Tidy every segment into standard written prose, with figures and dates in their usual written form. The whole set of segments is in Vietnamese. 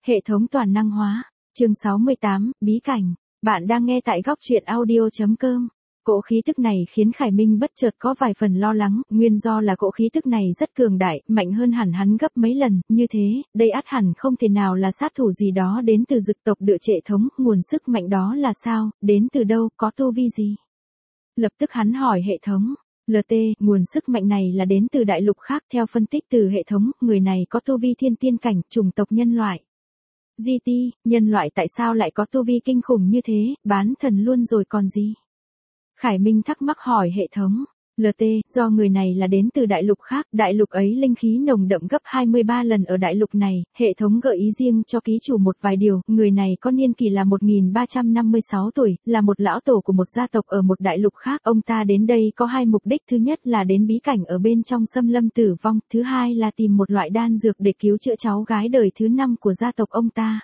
Hệ thống toàn năng hóa. Chương 68, bí cảnh. Bạn đang nghe tại góc truyện audio.com. Cỗ khí tức này khiến Khải Minh bất chợt có vài phần lo lắng, nguyên do là cỗ khí tức này rất cường đại, mạnh hơn hẳn hắn gấp mấy lần, như thế, đây ắt hẳn không thể nào là sát thủ gì đó đến từ dực tộc Địa Trệ Thống, nguồn sức mạnh đó là sao, đến từ đâu, có tu vi gì? Lập tức hắn hỏi hệ thống. LT, nguồn sức mạnh này là đến từ đại lục khác, theo phân tích từ hệ thống, người này có tu vi thiên tiên cảnh, chủng tộc nhân loại. GT, nhân loại tại sao lại có tu vi kinh khủng như thế, bán thần luôn rồi còn gì? Khải Minh thắc mắc hỏi hệ thống. LT, do người này là đến từ đại lục khác, đại lục ấy linh khí nồng đậm gấp 23 lần ở đại lục này, hệ thống gợi ý riêng cho ký chủ một vài điều, người này có niên kỷ là 1356 tuổi, là một lão tổ của một gia tộc ở một đại lục khác, ông ta đến đây có hai mục đích, thứ nhất là đến bí cảnh ở bên trong xâm lâm tử vong, thứ hai là tìm một loại đan dược để cứu chữa cháu gái đời thứ 5 của gia tộc ông ta.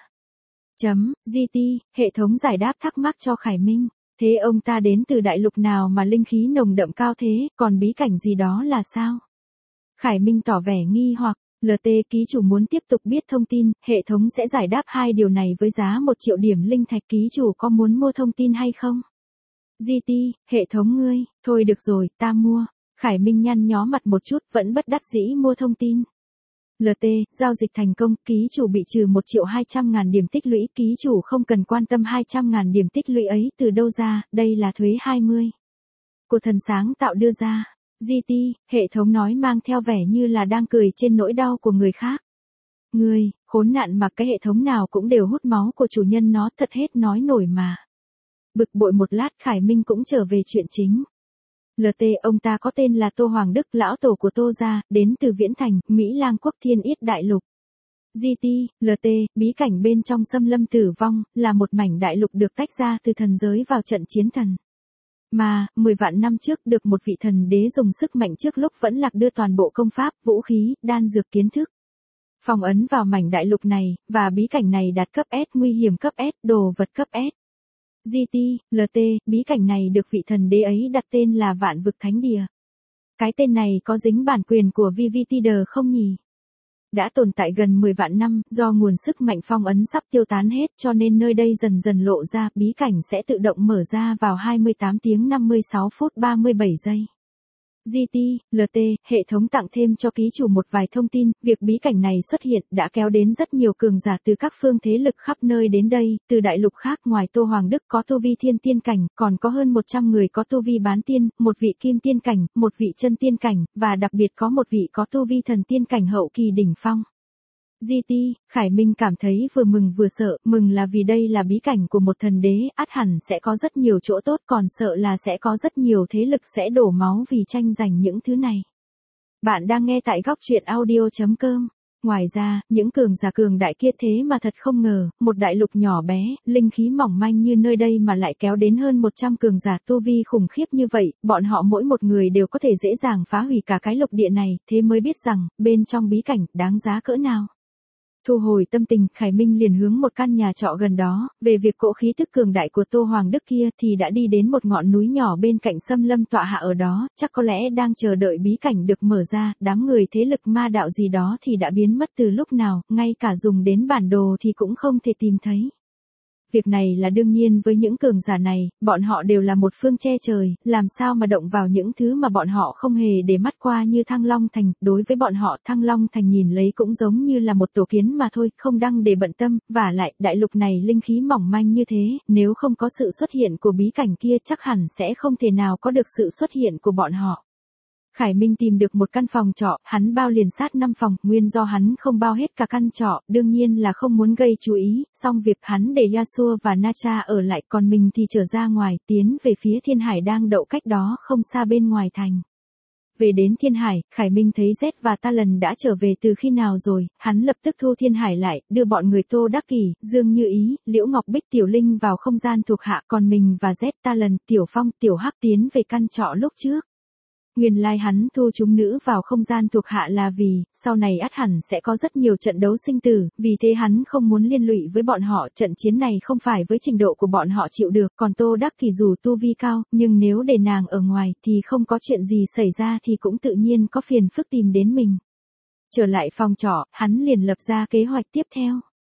GT, hệ thống giải đáp thắc mắc cho Khải Minh. Thế ông ta đến từ đại lục nào mà linh khí nồng đậm cao thế, còn bí cảnh gì đó là sao? Khải Minh tỏ vẻ nghi hoặc, LT ký chủ muốn tiếp tục biết thông tin, hệ thống sẽ giải đáp hai điều này với giá 1 triệu điểm linh thạch, ký chủ có muốn mua thông tin hay không? GT, hệ thống ngươi, thôi được rồi, ta mua. Khải Minh nhăn nhó mặt một chút, vẫn bất đắc dĩ mua thông tin. LT, giao dịch thành công, ký chủ bị trừ 1.200.000 điểm tích lũy, ký chủ không cần quan tâm 200.000 điểm tích lũy ấy từ đâu ra, đây là thuế 20 của thần sáng tạo đưa ra. GT, hệ thống nói mang theo vẻ như là đang cười trên nỗi đau của người khác. Ngươi, khốn nạn mà cái hệ thống nào cũng đều hút máu của chủ nhân nó, thật hết nói nổi mà. Bực bội một lát Khải Minh cũng trở về chuyện chính. LT, ông ta có tên là Tô Hoàng Đức, lão tổ của Tô gia, đến từ Viễn Thành, Mỹ Lang quốc Thiên Yết đại lục. GT, LT, bí cảnh bên trong xâm lâm tử vong, là một mảnh đại lục được tách ra từ thần giới vào trận chiến thần. Mà, 10 vạn năm trước được một vị thần đế dùng sức mạnh trước lúc vẫn lạc đưa toàn bộ công pháp, vũ khí, đan dược kiến thức phong ấn vào mảnh đại lục này, và bí cảnh này đạt cấp S, nguy hiểm cấp S, đồ vật cấp S. GT, LT, bí cảnh này được vị thần đế ấy đặt tên là Vạn Vực Thánh Địa. Cái tên này có dính bản quyền của VVTD không nhỉ? Đã tồn tại gần 10 vạn năm, do nguồn sức mạnh phong ấn sắp tiêu tán hết cho nên nơi đây dần dần lộ ra, bí cảnh sẽ tự động mở ra vào 28 tiếng 56 phút 37 giây. GT, LT, hệ thống tặng thêm cho ký chủ một vài thông tin, việc bí cảnh này xuất hiện đã kéo đến rất nhiều cường giả từ các phương thế lực khắp nơi đến đây, từ đại lục khác ngoài Tô Hoàng Đức có tu vi thiên tiên cảnh, còn có hơn 100 người có tu vi bán tiên, một vị kim tiên cảnh, một vị chân tiên cảnh, và đặc biệt có một vị có tu vi thần tiên cảnh hậu kỳ đỉnh phong. GT, Khải Minh cảm thấy vừa mừng vừa sợ, mừng là vì đây là bí cảnh của một thần đế, ắt hẳn sẽ có rất nhiều chỗ tốt, còn sợ là sẽ có rất nhiều thế lực sẽ đổ máu vì tranh giành những thứ này. Bạn đang nghe tại góc truyện audio.com. Ngoài ra, những cường giả cường đại kia thế mà thật không ngờ, một đại lục nhỏ bé, linh khí mỏng manh như nơi đây mà lại kéo đến hơn 100 cường giả tu vi khủng khiếp như vậy, bọn họ mỗi một người đều có thể dễ dàng phá hủy cả cái lục địa này, thế mới biết rằng, bên trong bí cảnh, đáng giá cỡ nào. Thu hồi tâm tình, Khải Minh liền hướng một căn nhà trọ gần đó, về việc cỗ khí tức cường đại của Tô Hoàng Đức kia thì đã đi đến một ngọn núi nhỏ bên cạnh xâm lâm tọa hạ ở đó, chắc có lẽ đang chờ đợi bí cảnh được mở ra, đám người thế lực ma đạo gì đó thì đã biến mất từ lúc nào, ngay cả dùng đến bản đồ thì cũng không thể tìm thấy. Việc này là đương nhiên với những cường giả này, bọn họ đều là một phương che trời, làm sao mà động vào những thứ mà bọn họ không hề để mắt qua như Thăng Long Thành, đối với bọn họ Thăng Long Thành nhìn lấy cũng giống như là một tổ kiến mà thôi, không đăng để bận tâm, vả lại, đại lục này linh khí mỏng manh như thế, nếu không có sự xuất hiện của bí cảnh kia chắc hẳn sẽ không thể nào có được sự xuất hiện của bọn họ. Khải Minh tìm được một căn phòng trọ, hắn bao liền sát 5 phòng, nguyên do hắn không bao hết cả căn trọ, đương nhiên là không muốn gây chú ý, xong việc hắn để Yasuo và Nacha ở lại, còn mình thì trở ra ngoài, tiến về phía Thiên Hải đang đậu cách đó không xa bên ngoài thành. Về đến Thiên Hải, Khải Minh thấy Z và Talon đã trở về từ khi nào rồi, hắn lập tức thu Thiên Hải lại, đưa bọn người Tô Đắc Kỷ, Dương Như Ý, Liễu Ngọc Bích, Tiểu Linh vào không gian thuộc hạ, còn mình và Z, Talon, Tiểu Phong, Tiểu Hắc tiến về căn trọ lúc trước. Nguyên lai hắn thu chúng nữ vào không gian thuộc hạ là vì, sau này ắt hẳn sẽ có rất nhiều trận đấu sinh tử, vì thế hắn không muốn liên lụy với bọn họ, trận chiến này không phải với trình độ của bọn họ chịu được, còn Tô Đắc Kỷ dù tu vi cao, nhưng nếu để nàng ở ngoài thì không có chuyện gì xảy ra thì cũng tự nhiên có phiền phức tìm đến mình. Trở lại phòng trọ, hắn liền lập ra kế hoạch tiếp theo.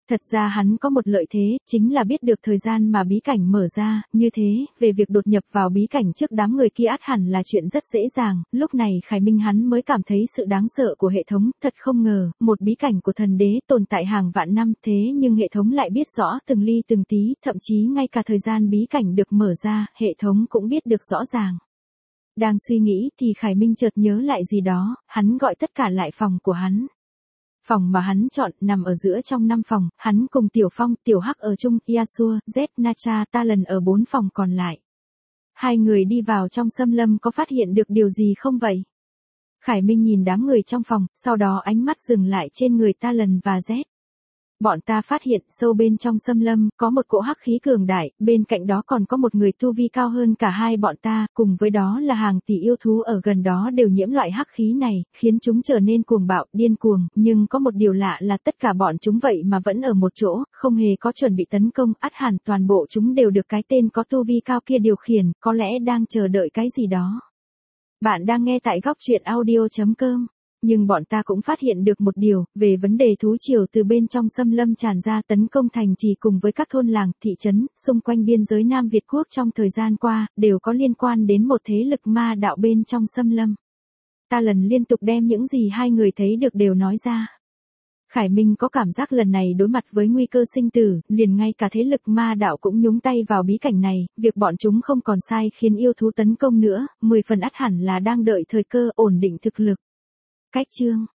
Thật ra hắn có một lợi thế, chính là biết được thời gian mà bí cảnh mở ra, như thế, về việc đột nhập vào bí cảnh trước đám người kia ắt hẳn là chuyện rất dễ dàng, lúc này Khải Minh hắn mới cảm thấy sự đáng sợ của hệ thống, thật không ngờ, một bí cảnh của thần đế tồn tại hàng vạn năm thế nhưng hệ thống lại biết rõ từng ly từng tí, thậm chí ngay cả thời gian bí cảnh được mở ra, hệ thống cũng biết được rõ ràng. Đang suy nghĩ thì Khải Minh chợt nhớ lại gì đó, hắn gọi tất cả lại phòng của hắn. Phòng mà hắn chọn nằm ở giữa trong 5 phòng, hắn cùng Tiểu Phong, Tiểu Hắc ở chung, Yasuo, Z, Nacha, Talon ở 4 phòng còn lại. Hai người đi vào trong xâm lâm có phát hiện được điều gì không vậy? Khải Minh nhìn đám người trong phòng, sau đó ánh mắt dừng lại trên người Talon và Z. Bọn ta phát hiện sâu bên trong xâm lâm có một cỗ hắc khí cường đại, bên cạnh đó còn có một người tu vi cao hơn cả hai bọn ta, cùng với đó là hàng tỷ yêu thú ở gần đó đều nhiễm loại hắc khí này, khiến chúng trở nên cuồng bạo, điên cuồng, nhưng có một điều lạ là tất cả bọn chúng vậy mà vẫn ở một chỗ, không hề có chuẩn bị tấn công, ắt hẳn toàn bộ chúng đều được cái tên có tu vi cao kia điều khiển, có lẽ đang chờ đợi cái gì đó. Bạn đang nghe tại góc truyện audio.com. Nhưng bọn ta cũng phát hiện được một điều, về vấn đề thú triều từ bên trong xâm lâm tràn ra tấn công thành trì cùng với các thôn làng, thị trấn, xung quanh biên giới Nam Việt Quốc trong thời gian qua, đều có liên quan đến một thế lực ma đạo bên trong xâm lâm. Ta lần liên tục đem những gì hai người thấy được đều nói ra. Khải Minh có cảm giác lần này đối mặt với nguy cơ sinh tử, liền ngay cả thế lực ma đạo cũng nhúng tay vào bí cảnh này, việc bọn chúng không còn sai khiến yêu thú tấn công nữa, 10 phần ắt hẳn là đang đợi thời cơ ổn định thực lực. Cách chương